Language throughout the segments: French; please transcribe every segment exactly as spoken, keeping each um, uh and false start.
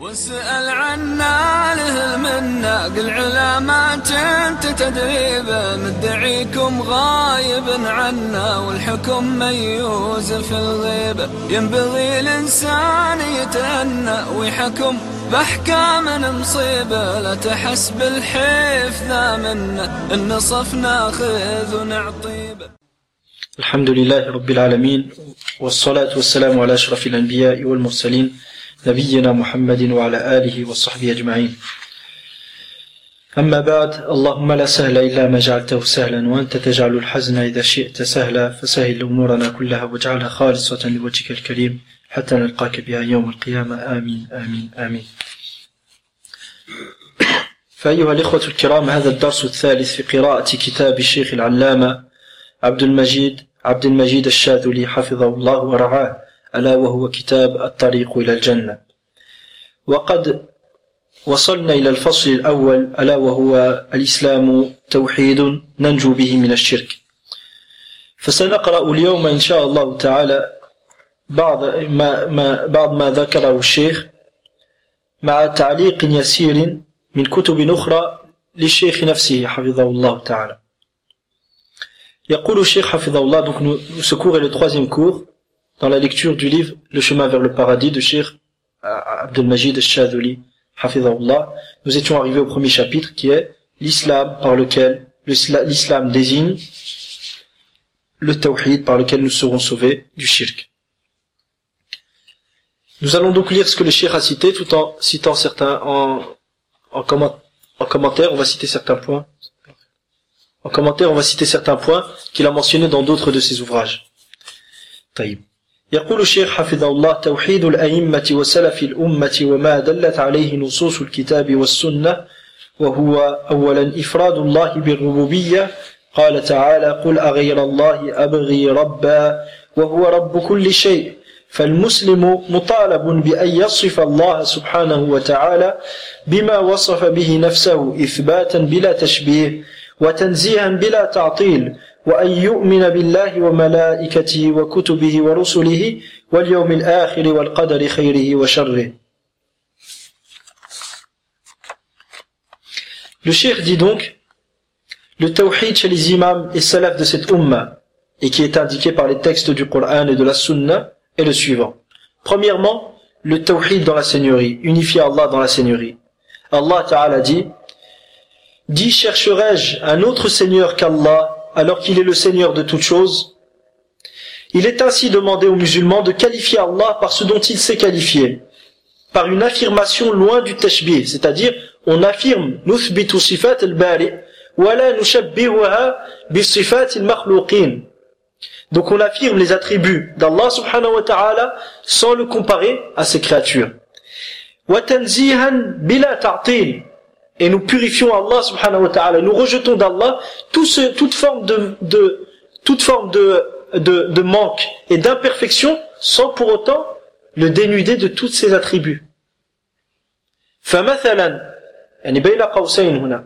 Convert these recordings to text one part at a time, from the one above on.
واسأل عنا له المنا قل علامات انت تدريبه مدعيكم غايب عنا والحكم ميوز في الغيبة ينبغي الإنسان يتأنى ويحكم بأحكام مصيبة لا تحس بالحيف ذا منا النصف ناخذ ونعطيبه. الحمد لله رب العالمين والصلاة والسلام على أشرف الأنبياء والمرسلين نبينا محمد وعلى آله وصحبه أجمعين. أما بعد، اللهم لا سهل إلا ما جعلته سهلا وأنت تجعل الحزن إذا شئت سهلا، فسهل أمورنا كلها واجعلها خالصة لوجهك الكريم حتى نلقاك بها يوم القيامة. آمين آمين آمين. فأيها الإخوة الكرام، هذا الدرس الثالث في قراءة كتاب الشيخ العلامة عبد المجيد عبد المجيد الشاذلي حفظه الله ورعاه، ألا وهو كتاب الطريق إلى الجنة. وقد وصلنا إلى الفصل الأول، ألا وهو الإسلام توحيد ننجو به من الشرك. فسنقرأ اليوم إن شاء الله تعالى بعض ما, ما, بعض ما ذكره الشيخ مع تعليق يسير من كتب أخرى للشيخ نفسه حفظه الله تعالى. يقول الشيخ حفظه الله, donc nous, ce cours est le troisième cours dans la lecture du livre Le chemin vers le paradis de Cheikh Abdelmajid al-Shadhili hafidhahullah. Nous étions arrivés au premier chapitre qui est l'islam par lequel l'islam désigne le tawhid par lequel nous serons sauvés du shirk. Nous allons donc lire ce que le Cheikh a cité tout en citant certains en, en, comment, en commentaire. On va citer certains points. En commentaire, on va citer certains points qu'il a mentionnés dans d'autres de ses ouvrages. طيب. يقول الشيخ حفظه الله: توحيد الأئمة وسلف الأمة وما دلت عليه نصوص الكتاب والسنة، وهو أولا إفراد الله بالربوبية. قال تعالى: قل أغير الله أبغي ربا وهو رب كل شيء. فالمسلم مطالب بأن يصف الله سبحانه وتعالى بما وصف به نفسه إثباتا بلا تشبيه وتنزيها بلا تعطيل، وأن يؤمن بالله وملائكته وكتبه ورسله واليوم الآخر والقدر خيره وشره. Le cheikh dit donc, le tawhid chez les imams et salafs de cette umma, et qui est indiqué par les textes du Coran et de la Sunna, est le suivant. Premièrement, le tawhid dans la seigneurie, unifier Allah dans la seigneurie. Allah Ta'ala dit: Dis, chercherai-je un autre Seigneur qu'Allah, alors qu'il est le Seigneur de toutes choses? Il est ainsi demandé aux musulmans de qualifier Allah par ce dont il s'est qualifié, par une affirmation loin du tashbih, c'est-à-dire on affirme nuthbitu sifat al-bari wa la nushabbihuha bi sifat al-makhluqin. Donc on affirme les attributs d'Allah subhanahu wa ta'ala sans le comparer à ses créatures. Wa tanzihan bila ta'til. Et nous purifions Allah subhanahu wa ta'ala, nous rejetons d'Allah tout ce, toute forme de, de, toute forme de, de, de manque et d'imperfection sans pour autant le dénuder de tous ses attributs. فمثلا يعني بين قوسين هنا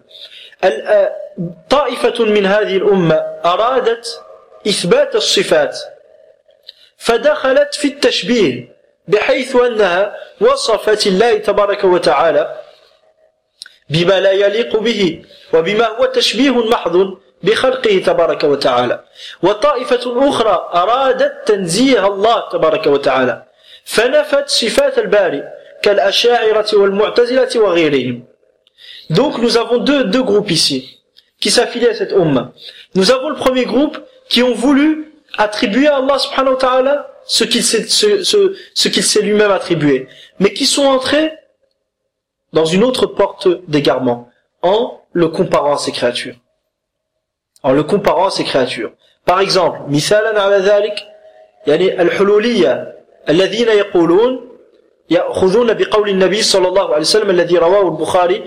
طائفة من هذه الأمة أرادت إثبات الصفات فدخلت في التشبيه بحيث أنها وصفت الله تبارك وتعالى بما لا يليق به وبما هو تشبيه محض بخلقه تبارك وتعالى، وطائفة أخرى أرادت تنزيه الله تبارك وتعالى فنفت صفات الباري كالأشاعرة والمعتزلة وغيرهم. Donc nous avons deux, deux groupes ici qui s'affilient à cette umma. Nous avons le premier groupe qui ont voulu attribuer à Allah subhanahu wa ta'ala ce qu'il s'est, ce, ce, ce qu'il s'est lui-même attribué, mais qui sont entrés dans une autre porte d'égarement, en le comparant à ses créatures. En le comparant à ses créatures. Par exemple, مثالا على ذلك يعني الحلولية الذين يقولون يأخذون بقول النبي صلى الله عليه وسلم الذي رواه البخاري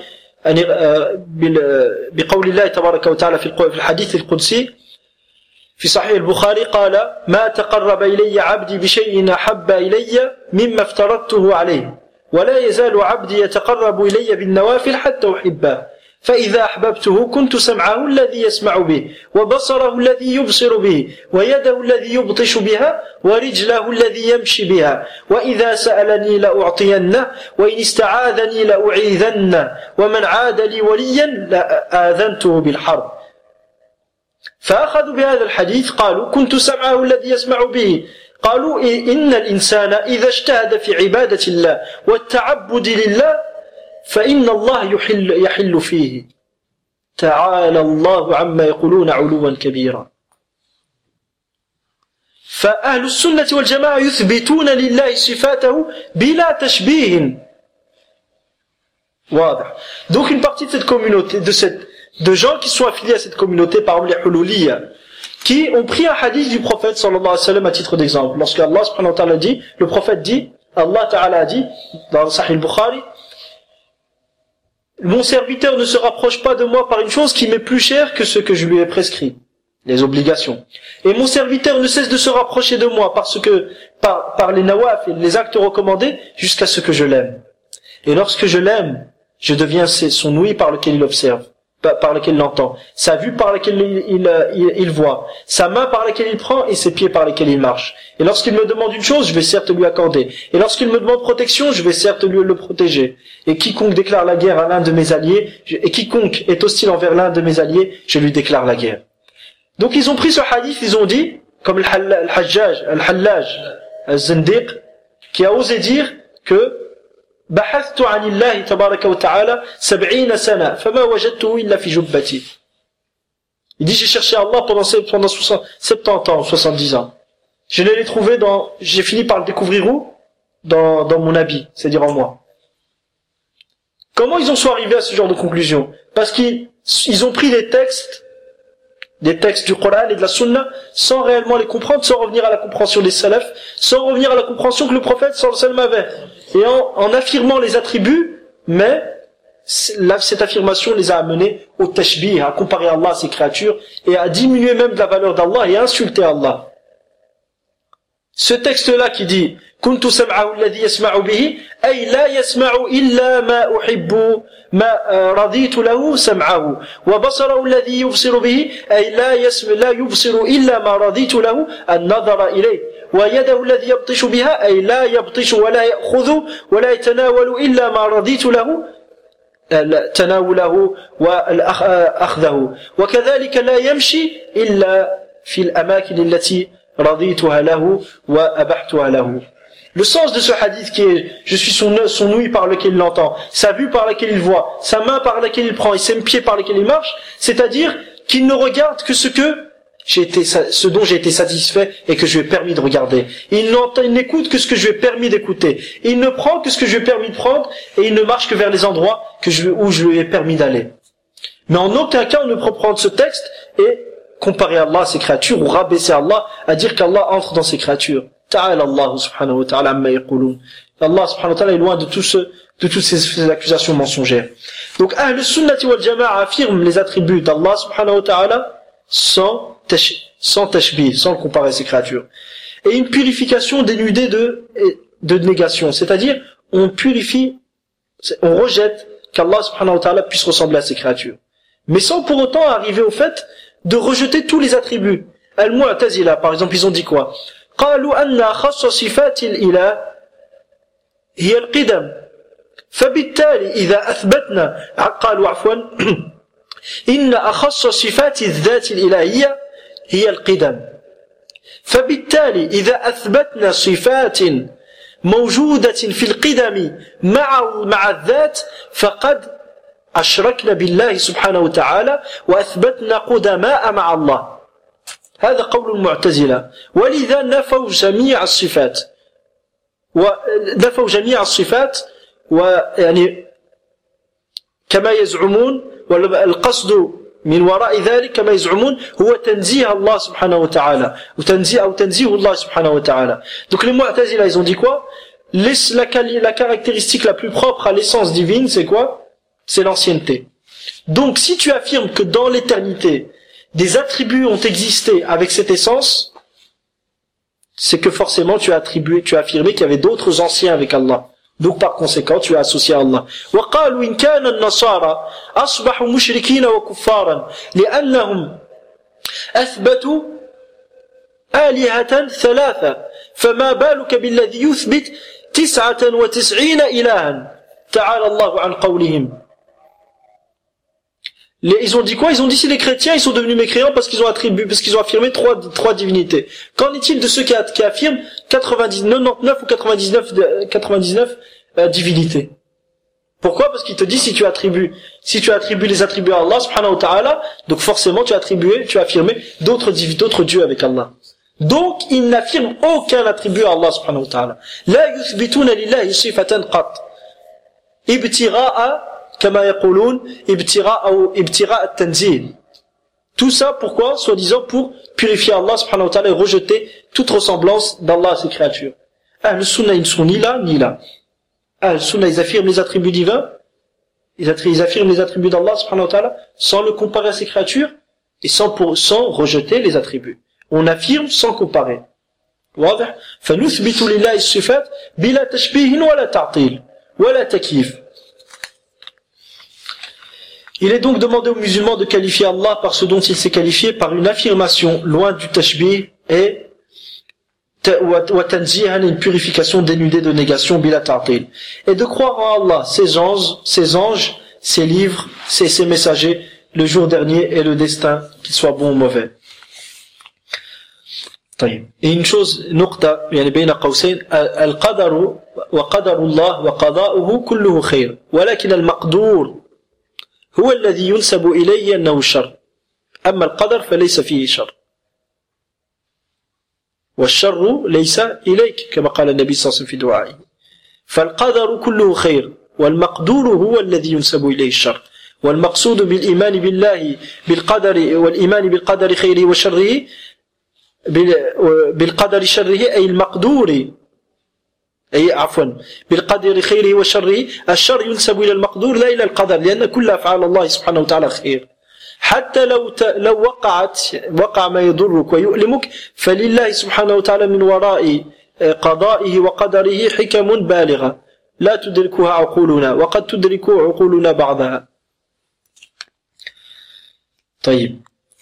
بقول الله تبارك وتعالى في الحديث القدسي في صحيح البخاري قال: ما تقرب إلي عبدي بشيء أحب إلي مما افترضته عليه ولا يزال عبدي يتقرب إلي بالنوافل حتى أحبه فإذا أحببته كنت سمعه الذي يسمع به وبصره الذي يبصر به ويده الذي يبطش بها ورجله الذي يمشي بها وإذا سألني لأعطينه وإن استعاذني لأعيذنه ومن عاد لي وليا لآذنته بالحرب. فأخذوا بهذا الحديث قالوا كنت سمعه الذي يسمع به. قالوا إن الإنسان إذا اجتهد في عبادة الله والتعبد لله فإن الله يحل, يحل فيه. تعالى الله عما يقولون علوا كبيرا. فأهل السنة والجماعة يثبتون لله صفاته بلا تشبيه. واضح. Donc une partie de cette communauté, de, cette, de gens qui sont affiliés à cette communauté, par exemple les Hululiyya, qui ont pris un hadith du prophète sallallahu alayhi wa sallam à titre d'exemple. Lorsque Allah subhanahu wa ta'ala dit, le prophète dit, Allah ta'ala a dit, dans le Sahih al-Bukhari, mon serviteur ne se rapproche pas de moi par une chose qui m'est plus chère que ce que je lui ai prescrit, les obligations. Et mon serviteur ne cesse de se rapprocher de moi parce que, par, par les nawaf et les actes recommandés, jusqu'à ce que je l'aime. Et lorsque je l'aime, je deviens son ouïe par lequel il observe, par lequel il entend, sa vue par laquelle il, il, il, il voit, sa main par laquelle il prend et ses pieds par lesquels il marche. Et lorsqu'il me demande une chose, je vais certes lui accorder. Et lorsqu'il me demande protection, je vais certes lui le protéger. Et quiconque déclare la guerre à l'un de mes alliés, et quiconque est hostile envers l'un de mes alliés, je lui déclare la guerre. Donc ils ont pris ce hadith, ils ont dit, comme le Hajjaj, le Hallaj, le Zindiq, qui a osé dire que بحثت عن الله تبارك وتعالى سبعين سنة فما وجدته إلا في جبتي. Il dit j'ai cherché Allah pendant pendant soixante-dix ans, soixante-dix ans. Je l'ai trouvé dans, j'ai fini par le découvrir où? Dans dans mon habit, c'est-à-dire en moi. Comment ils en sont arrivés à ce genre de conclusion? Parce qu'ils ils ont pris les textes des textes du Coran et de la Sunna sans réellement les comprendre, sans revenir à la compréhension des salafs, sans revenir à la compréhension que le prophète sallallahu alayhi wa sallam avait. Et en, en affirmant les attributs, mais là, cette affirmation les a amenés au tashbih, à comparer Allah à ses créatures et à diminuer même de la valeur d'Allah et à insulter Allah. Ce texte-là qui dit كنت سمعه الذي يسمع به أي لا يسمع إلا ما أحب ما رضيت له سمعه وبصره الذي يبصر به أي لا يسمع لا يبصر إلا ما رضيت له النظر إليه ويده الذي يبطش بها أي لا يبطش ولا يأخذ ولا يتناول إلا ما رضيت له تناوله وأخذه وكذلك لا يمشي إلا في الأماكن التي رضيتها له وأبحتها له. Le sens de ce hadith qui est je suis son, son ouïe par lequel il entend, sa vue par laquelle il voit, sa main par laquelle il prend et ses pieds par lesquels il marche, c'est-à-dire qu'il ne regarde que ce que j'ai été, ce dont j'ai été satisfait et que je lui ai permis de regarder. Il n'entend, il n'écoute que ce que je lui ai permis d'écouter. Il ne prend que ce que je lui ai permis de prendre et il ne marche que vers les endroits que je, où je lui ai permis d'aller. Mais en aucun cas on ne peut prendre ce texte et comparer Allah à ses créatures ou rabaisser Allah à dire qu'Allah entre dans ses créatures. Ta'ala Allah subhanahu wa ta'ala amma yaqulun. Allah subhanahu wa ta'ala est loin de tout ce, de toutes ces, ces accusations mensongères. Donc Ahl Sunnati wal Jama'a affirme les attributs d'Allah subhanahu wa ta'ala sans tash, sans tashbih, sans le comparer à ses créatures. Et une purification dénudée de, de négation. C'est-à-dire, on purifie, on rejette qu'Allah subhanahu wa ta'ala puisse ressembler à ses créatures. Mais sans pour autant arriver au fait de rejeter tous les attributs. Al-Mu'tazila, par exemple, ils ont dit quoi? قالوا أن أخص صفات الإله هي القدم فبالتالي إذا أثبتنا قالوا عفوا إن أخص صفات الذات الإلهية هي القدم فبالتالي إذا أثبتنا صفات موجودة في القدم مع مع الذات فقد أشركنا بالله سبحانه وتعالى وأثبتنا قدماء مع الله. هذا قول المعتزلة ولذا نفوا جميع الصفات ونفوا جميع الصفات ويعني كما يزعمون والقصد من وراء ذلك كما يزعمون هو تنزيه الله سبحانه وتعالى وتنزيه أو تنزيه الله سبحانه وتعالى. Donc les Mu'tazila ils ont dit quoi? Les, la, la caractéristique la plus propre à l'essence divine c'est quoi? C'est l'ancienneté. Donc si tu affirmes que dans l'éternité des attributs ont existé avec cette essence, c'est que forcément tu as attribué, tu as affirmé qu'il y avait d'autres anciens avec Allah. Donc par conséquent, tu es associé à Allah. وقالوا إن كان النصارى أصبحوا مشركين وكفارا لأنهم أثبتوا آلهة ثلاثة فما بالك بالذي يثبت تسعة وتسعين إلها تعالى الله عن قولهم. Les, ils ont dit quoi? Ils ont dit si les chrétiens ils sont devenus mécréants parce qu'ils ont attribué, parce qu'ils ont affirmé trois, trois divinités. Qu'en est-il de ceux qui, qui affirment quatre-vingt-dix-neuf, quatre-vingt-dix-neuf ou quatre-vingt-dix-neuf, quatre-vingt-dix-neuf euh, divinités? Pourquoi? Parce qu'il te dit si tu attribues, si tu attribues les attributs à Allah subhanahu wa ta'ala, donc forcément tu as attribué, tu as affirmé d'autres d'autres dieux avec Allah. Donc ils n'affirment aucun attribut à Allah subhanahu wa ta'ala. La yuthbituna lillahi sifatan qat. Ibtira'a كما يقولون ابتغاء أو ابتغاء التنزيل. Tout ça pourquoi? Soi-disant pour purifier Allah subhanahu wa ta'ala et rejeter toute ressemblance d'Allah à ses créatures. Ahl Sunnah ils ne sont ni là ni là. Ahl Sunnah ils affirment les attributs divins, ils affirment les attributs d'Allah subhanahu wa ta'ala sans le comparer à ses créatures et sans, pour, sans rejeter les attributs. On affirme sans comparer. واضح؟ فنثبت لله الصفات بلا تشبيه ولا تعطيل ولا تكييف. Il est donc demandé aux musulmans de qualifier Allah par ce dont il s'est qualifié par une affirmation loin du tashbih et wa tanzihan, une purification dénudée de négation bila ta'til, et de croire en Allah, ses anges, ses anges, ses livres, ses, ses messagers, le jour dernier et le destin, qu'il soit bon ou mauvais. طيب. Et une chose نقطة يعني بين قوسين القدر وقدر الله وقضاؤه كله خير ولكن المقدور هو الذي ينسب إليه أنه شر أما القدر فليس فيه شر والشر ليس إليك كما قال النبي صلى الله عليه وسلم في دعائه فالقدر كله خير والمقدور هو الذي ينسب إليه الشر والمقصود بالإيمان بالله بالقدر والإيمان بالقدر خيره وشره بالقدر شره أي المقدور أي عفوا بالقدر خيره وشره الشر ينسب إلى المقدور لا إلى القدر لأن كل أفعال الله سبحانه وتعالى خير حتى لو لو وقعت وقع ما يضرك ويؤلمك فلله سبحانه وتعالى من وراء قضائه وقدره حكم بالغة لا تدركها عقولنا وقد تدرك عقولنا بعضها. طيب.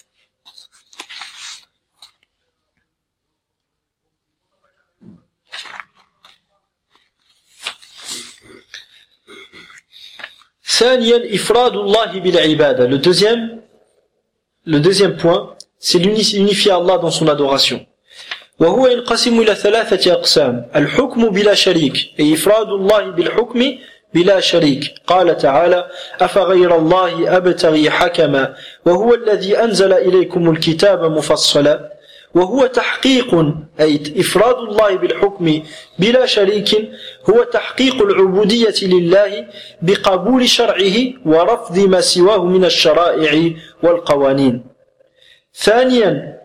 ثانيا إفراد الله بالعبادة. Le deuxième, le deuxième point, c'est l'unifier Allah dans son adoration. وهو ينقسم إلى ثلاثة أقسام. الحكم بلا شريك أي إفراد الله بالحكم بلا شريك. قال تعالى: أفغير الله أبتغي حكما وهو الذي أنزل إليكم الكتاب مفصلا. وهو تحقيق أي إفراد الله بالحكم بلا شريك هو تحقيق العبودية لله بقبول شرعه ورفض ما سواه من الشرائع والقوانين. ثانيا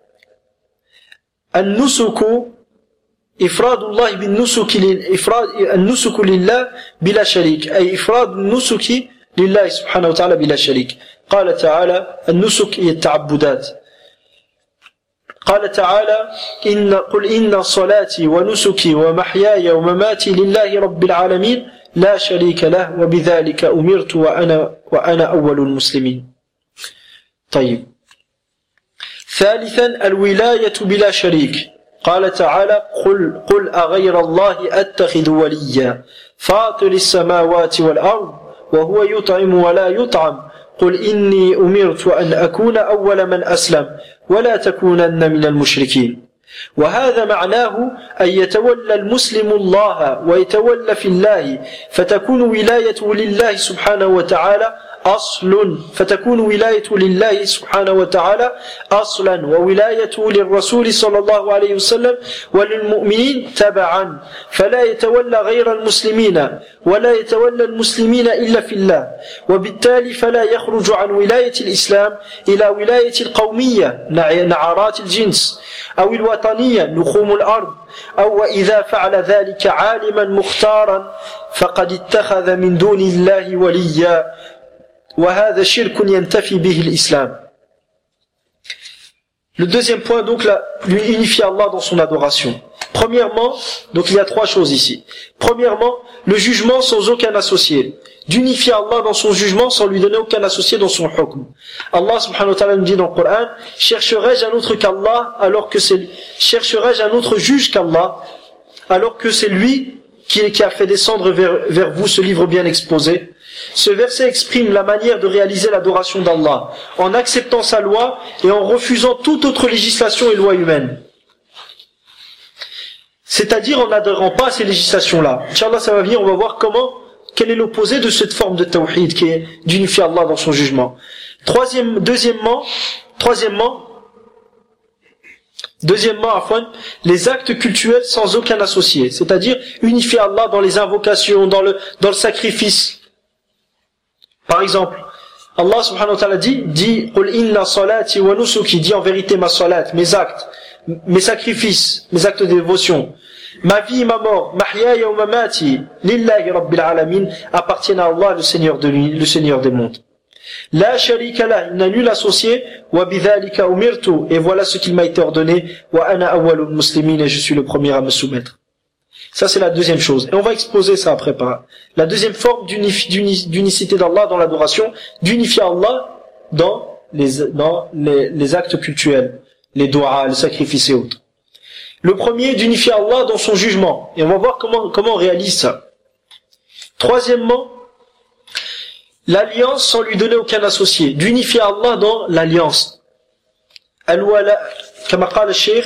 النسك إفراد الله بالنسك إفراد النسك لله بلا شريك أي إفراد النسك لله سبحانه وتعالى بلا شريك. قال تعالى: النسك هي التعبدات. قال تعالى: إن قل إن صلاتي ونسكي ومحياي ومماتي لله رب العالمين لا شريك له وبذلك أمرت وأنا وأنا أول المسلمين. طيب. ثالثا الولاية بلا شريك. قال تعالى: قل قل أغير الله أتخذ وليا فاطر السماوات والأرض وهو يطعم ولا يطعم قل إني أمرت أن أكون أول من أسلم ولا تكونن من المشركين. وهذا معناه أن يتولى المسلم الله ويتولى في الله فتكون ولايته لله سبحانه وتعالى أصل فتكون ولايته لله سبحانه وتعالى أصلا وولايته للرسول صلى الله عليه وسلم وللمؤمنين تبعا فلا يتولى غير المسلمين ولا يتولى المسلمين إلا في الله وبالتالي فلا يخرج عن ولاية الإسلام إلى ولاية القومية نعرات الجنس أو الوطنية نخوم الأرض أو وإذا فعل ذلك عالما مختارا فقد اتخذ من دون الله وليا وهذا شرك ينتفي به الإسلام. Le deuxième point, donc, là, lui unifier Allah dans son adoration. Premièrement, donc il y a trois choses ici. Premièrement, le jugement sans aucun associé. D'unifier Allah dans son jugement sans lui donner aucun associé dans son hukm. Allah subhanahu wa ta'ala nous dit dans le Coran, chercherai-je un autre qu'Allah alors que c'est, chercherai-je un autre juge qu'Allah alors que c'est lui qui, qui a fait descendre vers, vers vous ce livre bien exposé. Ce verset exprime la manière de réaliser l'adoration d'Allah en acceptant sa loi et en refusant toute autre législation et loi humaine. C'est-à-dire en n'adhérant pas à ces législations-là. Inch'Allah, ça va venir, on va voir comment, quel est l'opposé de cette forme de tawhid qui est d'unifier Allah dans son jugement. Troisième, deuxièmement, troisièmement, deuxièmement, afwan, les actes cultuels sans aucun associé. C'est-à-dire unifier Allah dans les invocations, dans le, dans le sacrifice. Par exemple, Allah subhanahu wa ta'ala dit, dit, Qul inna salati wa nusuki, dit en vérité ma salat, mes actes, mes sacrifices, mes actes de dévotion, ma vie et ma mort, mahyaya wa mamati, lillahi rabbil alamin, appartiennent à Allah, le Seigneur de lui, le Seigneur des mondes. La sharika lah, il n'a nul associé, wa bidhalika umirtu, et voilà ce qu'il m'a été ordonné, wa ana awwalul muslimin, et je suis le premier à me soumettre. Ça, c'est la deuxième chose. Et on va exposer ça après par la deuxième forme d'unicité d'Allah dans l'adoration, d'unifier Allah dans les, dans les, les actes cultuels, les doigts, les sacrifices et autres. Le premier, d'unifier Allah dans son jugement. Et on va voir comment, comment on réalise ça. Troisièmement, l'alliance sans lui donner aucun associé. D'unifier Allah dans l'alliance. Al-wala, kama qala al-shaykh,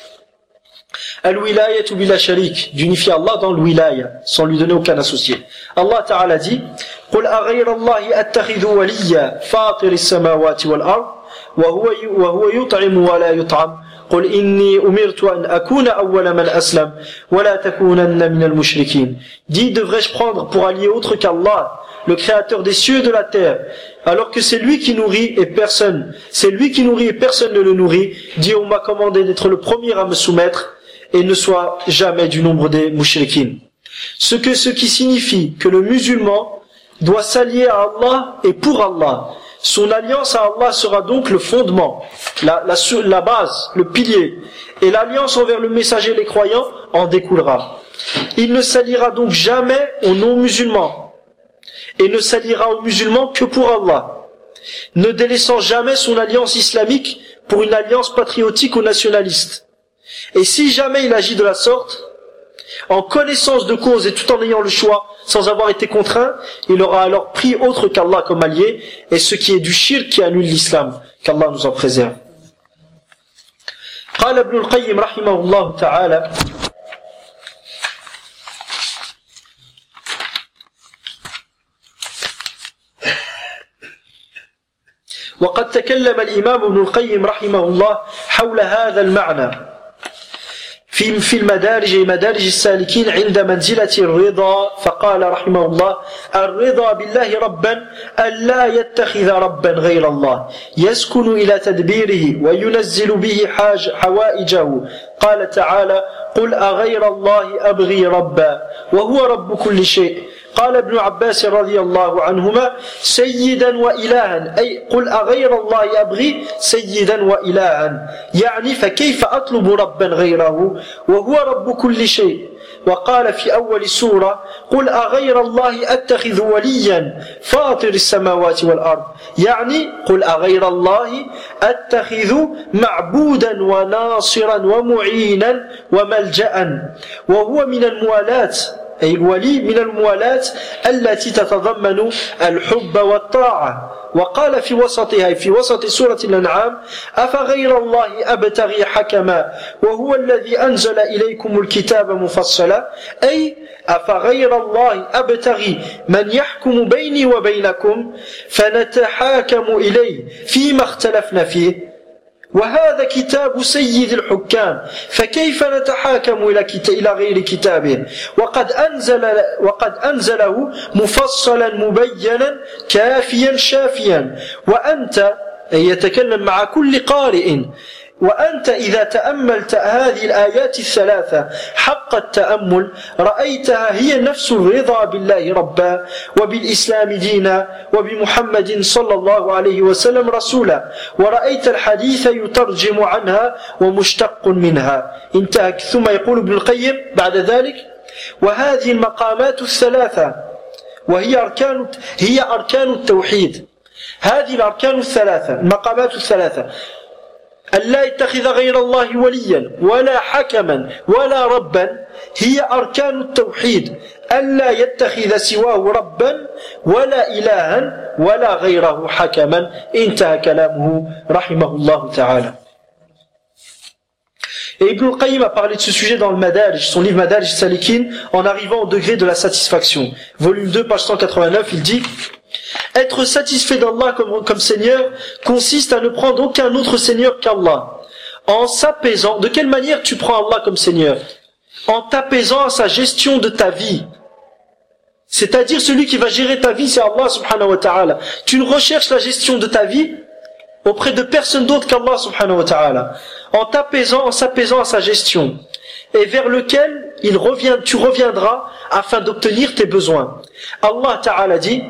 Al-wilayatu bila sharik, d'unifier Allah dans l'wilaya, sans lui donner aucun associé. Allah Ta'ala dit, قُلْ أَغَيْرَ اللَّهِ أَتَّخِذُ وَلِيًّا فَاطِرِ السَّمَاوَاتِ وَالْأَرْضِ وَهُوَ يُطْعِمُ وَلَا يُطْعَمُ قُلْ إِنِّي أُمِرْتُ أَنْ أَكُونَ أَوَّلَ مَنْ أَسْلَمَ وَلَا تَكُونَنَّ مِنَ الْمُشْرِكِينَ. Dis, devrais-je prendre pour allier autre qu'Allah, le créateur des cieux et de la terre, alors que c'est lui qui nourrit et personne, c'est lui qui nourrit et personne ne le nourrit. Dis, on m'a commandé d'être le premier à me soumettre et ne soit jamais du nombre des mouchriquines. Ce que, ce qui signifie que le musulman doit s'allier à Allah et pour Allah. Son alliance à Allah sera donc le fondement, la, la, la base, le pilier. Et l'alliance envers le messager et les croyants en découlera. Il ne s'alliera donc jamais aux non-musulmans. Et ne s'alliera aux musulmans que pour Allah. Ne délaissant jamais son alliance islamique pour une alliance patriotique ou nationaliste. Et si jamais il agit de la sorte, en connaissance de cause et tout en ayant le choix, sans avoir été contraint, il aura alors pris autre qu'Allah comme allié, et ce qui est du shirk qui annule l'islam, qu'Allah nous en préserve. قال ابن القيم رحمه الله تعالى وقد تكلم الإمام ابن القيم رحمه الله حول هذا المعنى في في المدارج مدارج السالكين عند منزلة الرضا فقال رحمه الله الرضا بالله ربا ألا يتخذ ربا غير الله يسكن إلى تدبيره وينزل به حاج حوائجه قال تعالى قل أغير الله أبغي ربا وهو رب كل شيء قال ابن عباس رضي الله عنهما سيدا وإلها أي قل أغير الله أبغي سيدا وإلها يعني فكيف أطلب ربا غيره وهو رب كل شيء وقال في أول السورة قل أغير الله أتخذ وليا فاطر السماوات والأرض يعني قل أغير الله أتخذ معبودا وناصرا ومعينا وملجأ وهو من الموالاة أي الولي من الموالاة التي تتضمن الحب والطاعة وقال في وسطها في وسط سورة الأنعام أفغير الله أبتغي حكما وهو الذي أنزل إليكم الكتاب مفصلا أي أفغير الله أبتغي من يحكم بيني وبينكم فنتحاكم إليه فيما اختلفنا فيه وهذا كتاب سيد الحكام فكيف نتحاكم إلى إلى غير كتابه وقد أنزل وقد أنزله مفصلا مبينا كافيا شافيا وأنت يتكلم مع كل قارئ وأنت إذا تأملت هذه الآيات الثلاثة حق التأمل رأيتها هي نفس الرضا بالله ربا وبالإسلام دينا وبمحمد صلى الله عليه وسلم رسولا ورأيت الحديث يترجم عنها ومشتق منها. انتهى. ثم يقول ابن القيم بعد ذلك: وهذه المقامات الثلاثة وهي أركان هي أركان التوحيد. هذه الأركان الثلاثة المقامات الثلاثة: أن لا يتخذ غير الله وليا ولا حكما ولا ربا هي أركان التوحيد، أن لا يتخذ سواه ربا ولا إلها ولا غيره حكما. انتهى كلامه رحمه الله تعالى. Et Ibn al-Qayyim a parlé de ce sujet dans le Madarij, son livre Madarij Salikin, en arrivant au degré de la satisfaction. Volume deux, page cent quatre-vingt-neuf, il dit: être satisfait d'Allah comme, comme Seigneur consiste à ne prendre aucun autre Seigneur qu'Allah. En s'apaisant, de quelle manière tu prends Allah comme Seigneur? En t'apaisant à sa gestion de ta vie. C'est-à-dire celui qui va gérer ta vie, c'est Allah subhanahu wa ta'ala. Tu ne recherches la gestion de ta vie auprès de personne d'autre qu'Allah subhanahu wa ta'ala. En t'apaisant, en s'apaisant à sa gestion. Et vers lequel il revient, tu reviendras afin d'obtenir tes besoins. Allah ta'ala dit: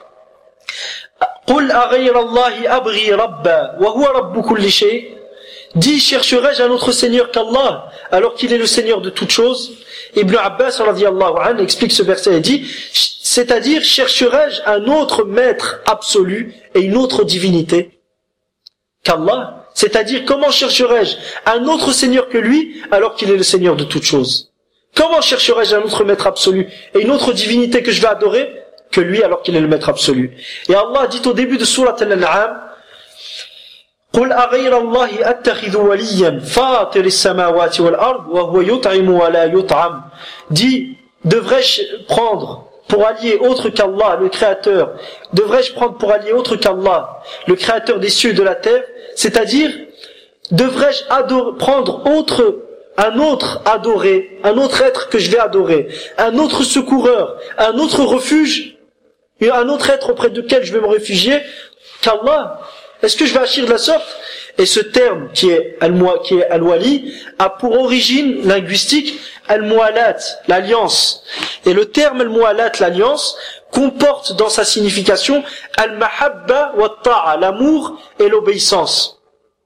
قُلْ أَغَيْرَ اللَّهِ أَبْغِي رَبًّا وَهُوَ رَبُّ كُلِّ شَيْءٍ. Dis, chercherai-je un autre Seigneur qu'Allah, alors qu'il est le Seigneur de toutes choses? Ibn Abbas radiyallahu anhu explique ce verset et dit, c'est-à-dire, chercherai-je un autre maître absolu et une autre divinité qu'Allah? C'est-à-dire, comment chercherai-je un autre Seigneur que lui, alors qu'il est le Seigneur de toutes choses? Comment chercherai-je un autre maître absolu et une autre divinité que je vais adorer que lui, alors qu'il est le maître absolu? Et Allah dit au début de Surat Al-An'am: قُلْ أَغَيْرَ اللَّهِ أَتَّخِذُ وَلِيًّا فَاطِرِ السَّمَاوَاتِ وَالْأَرْضِ وَهُوَ يُطْعِمُ وَلَا يُطْعَمُ. Dis, devrais-je prendre pour allier autre qu'Allah, le Créateur, devrais-je prendre pour allier autre qu'Allah, le Créateur des cieux et de la terre? C'est-à-dire, devrais-je adorer, prendre autre, un autre adoré, un autre être que je vais adorer, un autre secoureur, un autre refuge, et un autre être auprès duquel je vais me réfugier qu'Allah? Est-ce que je vais agir de la sorte? Et ce terme qui est qui est al-wali a pour origine linguistique al-mualat, l'alliance. Et le terme al-mualat, l'alliance, comporte dans sa signification al-mahabba wa ta'a, l'amour et l'obéissance.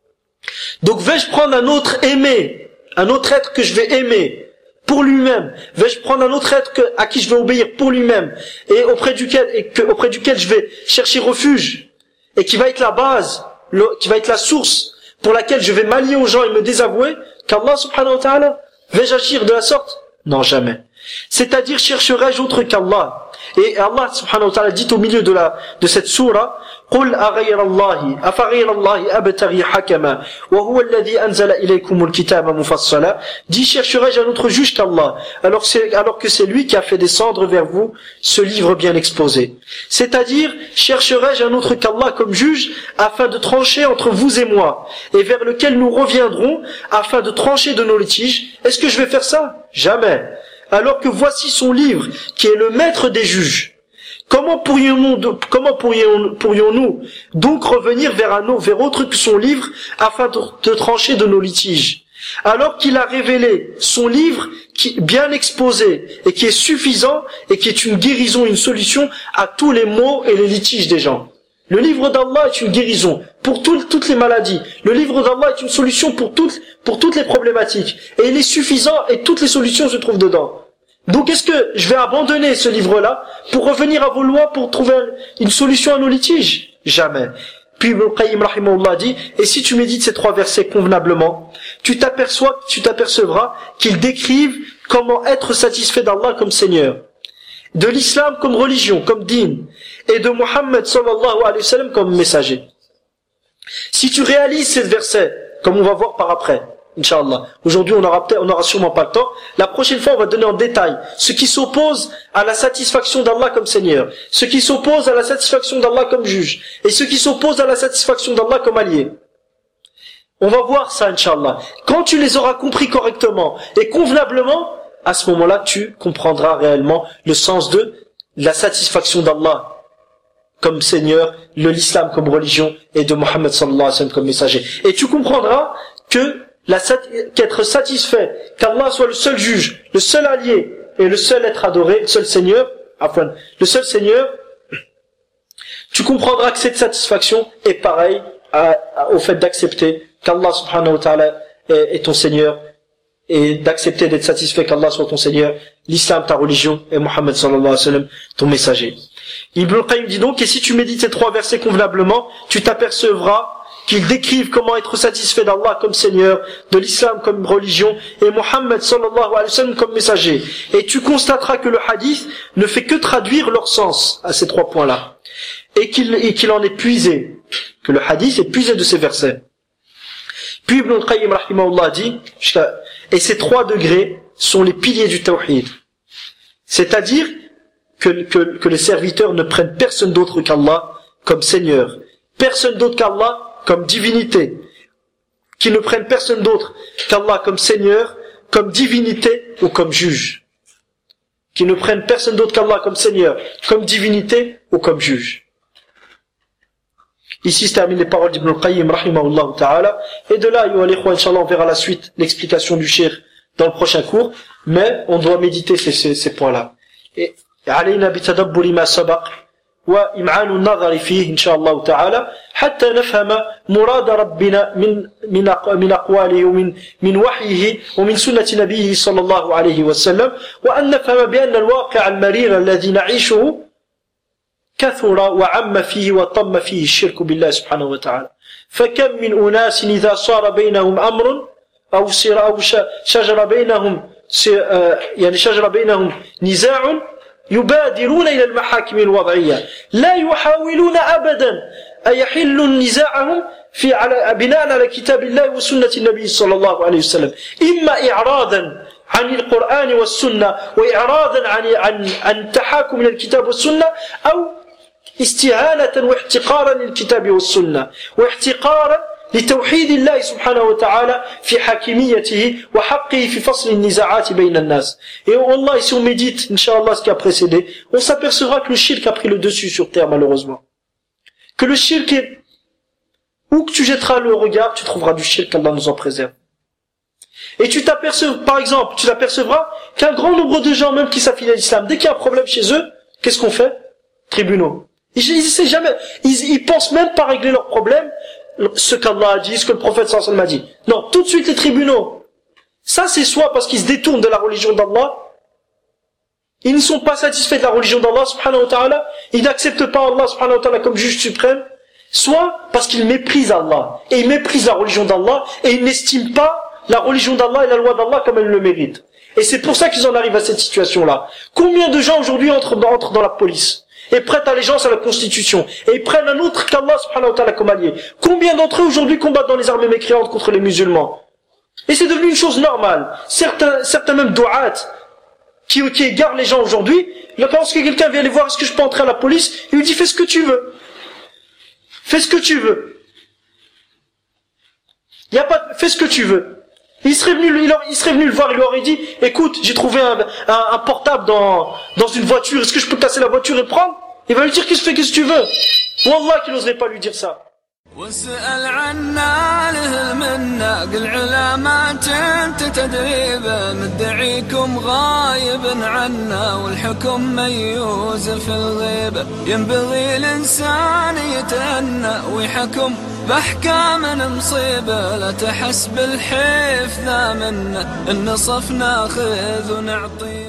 Donc vais-je prendre un autre aimé, un autre être que je vais aimer pour lui-même? Vais-je prendre un autre être que, à qui je vais obéir pour lui-même et auprès duquel et que, auprès duquel je vais chercher refuge? Et qui va être la base, le, qui va être la source pour laquelle je vais m'allier aux gens et me désavouer qu'Allah subhanahu wa ta'ala? Vais-je agir de la sorte? Non, jamais. C'est-à-dire, chercherai-je autre qu'Allah? Et Allah subhanahu wa ta'ala dit au milieu de la de cette sourate: قُلْ أَغَيْرَ اللَّهِ أَفَغَيْرَ اللَّهِ أَبْتَغِي حَكَمًا وَهُوَ الَّذِي أَنزَلَ إِلَيْكُمُ الْكِتَابَ مُفَصَّلًا. Dis, chercherai-je un autre juge qu'Allah, alors, c'est, alors que c'est lui qui a fait descendre vers vous ce livre bien exposé. C'est-à-dire, chercherai-je un autre qu'Allah comme juge afin de trancher entre vous et moi, et vers lequel nous reviendrons afin de trancher de nos litiges? Est-ce que je vais faire ça? Jamais. Alors que voici son livre, qui est le maître des juges. Comment pourrions-nous, comment pourrions, pourrions-nous donc revenir vers un autre, vers autre que son livre, afin de, de trancher de nos litiges? Alors qu'il a révélé son livre, qui bien exposé, et qui est suffisant, et qui est une guérison, une solution à tous les maux et les litiges des gens. Le livre d'Allah est une guérison pour tout, toutes les maladies. Le livre d'Allah est une solution pour toutes, pour toutes les problématiques. Et il est suffisant et toutes les solutions se trouvent dedans. Donc est-ce que je vais abandonner ce livre-là pour revenir à vos lois pour trouver une solution à nos litiges? Jamais. Puis Ibn Qayyim rahimahullah dit: et si tu médites ces trois versets convenablement, tu t'aperçois, tu t'apercevras qu'ils décrivent comment être satisfait d'Allah comme Seigneur, de l'islam comme religion, comme dîn, et de Muhammad sallallahu alayhi wa sallam comme messager. Si tu réalises ces versets, comme on va voir par après, Inch'Allah. Aujourd'hui, on aura peut-être, on aura sûrement pas le temps. La prochaine fois, on va donner en détail ce qui s'oppose à la satisfaction d'Allah comme Seigneur, ce qui s'oppose à la satisfaction d'Allah comme juge, et ce qui s'oppose à la satisfaction d'Allah comme allié. On va voir ça, Inch'Allah. Quand tu les auras compris correctement et convenablement, à ce moment-là, tu comprendras réellement le sens de la satisfaction d'Allah comme Seigneur, de l'islam comme religion et de Muhammad sallallahu alayhi wa sallam comme messager. Et tu comprendras que la, qu'être satisfait qu'Allah soit le seul juge, le seul allié et le seul être adoré, le seul Seigneur, enfin, le seul Seigneur, tu comprendras que cette satisfaction est pareille à, à, au fait d'accepter qu'Allah subhanahu wa ta'ala est, est ton Seigneur, et d'accepter d'être satisfait qu'Allah soit ton Seigneur, l'islam ta religion, et Muhammad sallallahu alayhi wa sallam ton messager. Ibn al-Qayyim dit donc, et si tu médites ces trois versets convenablement, tu t'apercevras qu'ils décrivent comment être satisfait d'Allah comme Seigneur, de l'islam comme religion, et Muhammad sallallahu alayhi wa sallam comme messager. Et tu constateras que le hadith ne fait que traduire leur sens à ces trois points-là. Et qu'il, et qu'il en est puisé, que le hadith est puisé de ces versets. Puis Ibn al-Qayyim rahimahullah dit, et ces trois degrés sont les piliers du tawhid. C'est-à-dire que, que, que les serviteurs ne prennent personne d'autre qu'Allah comme Seigneur, personne d'autre qu'Allah comme divinité, qu'ils ne prennent personne d'autre qu'Allah comme Seigneur, comme divinité ou comme juge. Qu'ils ne prennent personne d'autre qu'Allah comme Seigneur, comme divinité ou comme juge. Ici se terminent les paroles d'Ibn al-Qayyim rahimahullah ta'ala, et de là, Inch'Allah, on verra la suite, l'explication du shir dans le prochain cours, mais on doit méditer ces, ces, ces points-là. Et علينا بتدبر ما سبق وإمعان النظر فيه إن شاء الله تعالى حتى نفهم مراد ربنا من من من أقواله ومن من وحيه ومن سنة نبيه صلى الله عليه وسلم، وأن نفهم بأن الواقع المرير الذي نعيشه كثر وعم فيه وطم فيه الشرك بالله سبحانه وتعالى. فكم من أناس إذا صار بينهم أمر أو صار أو شجر بينهم يعني شجر بينهم نزاع يبادرون إلى المحاكم الوضعية، لا يحاولون أبدا أن يحلوا نزاعهم في على بناء على كتاب الله وسنة النبي صلى الله عليه وسلم، إما إعراضا عن القرآن والسنة وإعراضا عن عن عن التحاكم إلى الكتاب والسنة، أو استهانة واحتقارا للكتاب والسنة واحتقارا لتوحيد الله سبحانه وتعالى في حاكميته وحقه في فصل النزاعات بين الناس. Et Allah, si on médite, Inch'Allah, ce qui a précédé, on s'apercevra que le shirk a pris le dessus sur terre, malheureusement. Que le shirk est, où que tu jetteras le regard, tu trouveras du shirk, qu'Allah nous en préserve. Et tu t'apercevras, par exemple, tu t'apercevras qu'un grand nombre de gens, même qui s'affilient à l'islam, dès qu'il y a un problème chez eux, qu'est-ce qu'on fait? Tribunaux. Ils, ils essaient jamais, ils, ils pensent même pas régler leurs problèmes, ce qu'Allah a dit, ce que le prophète sallallahu alayhi wa sallam a dit. Non, tout de suite les tribunaux. Ça, c'est soit parce qu'ils se détournent de la religion d'Allah, ils ne sont pas satisfaits de la religion d'Allah subhanahu wa ta'ala, ils n'acceptent pas Allah subhanahu wa ta'ala comme juge suprême, soit parce qu'ils méprisent Allah, et ils méprisent la religion d'Allah, et ils n'estiment pas la religion d'Allah et la loi d'Allah comme elles le méritent. Et c'est pour ça qu'ils en arrivent à cette situation-là. Combien de gens aujourd'hui entrent dans, entrent dans la police et prêtent allégeance à la Constitution, et ils prennent un autre qu'Allah subhanahu wa ta'ala comme allié? Combien d'entre eux aujourd'hui combattent dans les armées mécréantes contre les musulmans? Et c'est devenu une chose normale. Certains, certains même du'at qui, qui égarent les gens aujourd'hui, lorsque quelqu'un vient les voir, est-ce que je peux entrer à la police? Il lui dit, fais ce que tu veux. Fais ce que tu veux. Il y a pas, fais ce que tu veux. Il serait venu, il, il serait venu le voir, il lui aurait dit, écoute, j'ai trouvé un, un, un portable dans, dans une voiture, est-ce que je peux casser la voiture et prendre? Il va lui dire, qu'est-ce que tu fais, qu'est-ce que tu veux? Wallah qu'il n'oserait pas lui dire ça. واسأل عنا له المنا قل علامات انت تدريبه مدعيكم غايب عنا والحكم ميوز في الغيبة ينبغي الإنسان يتأنى ويحكم بأحكام مصيبة لا تحس بالحيف ذا منا النصف ناخذ ونعطي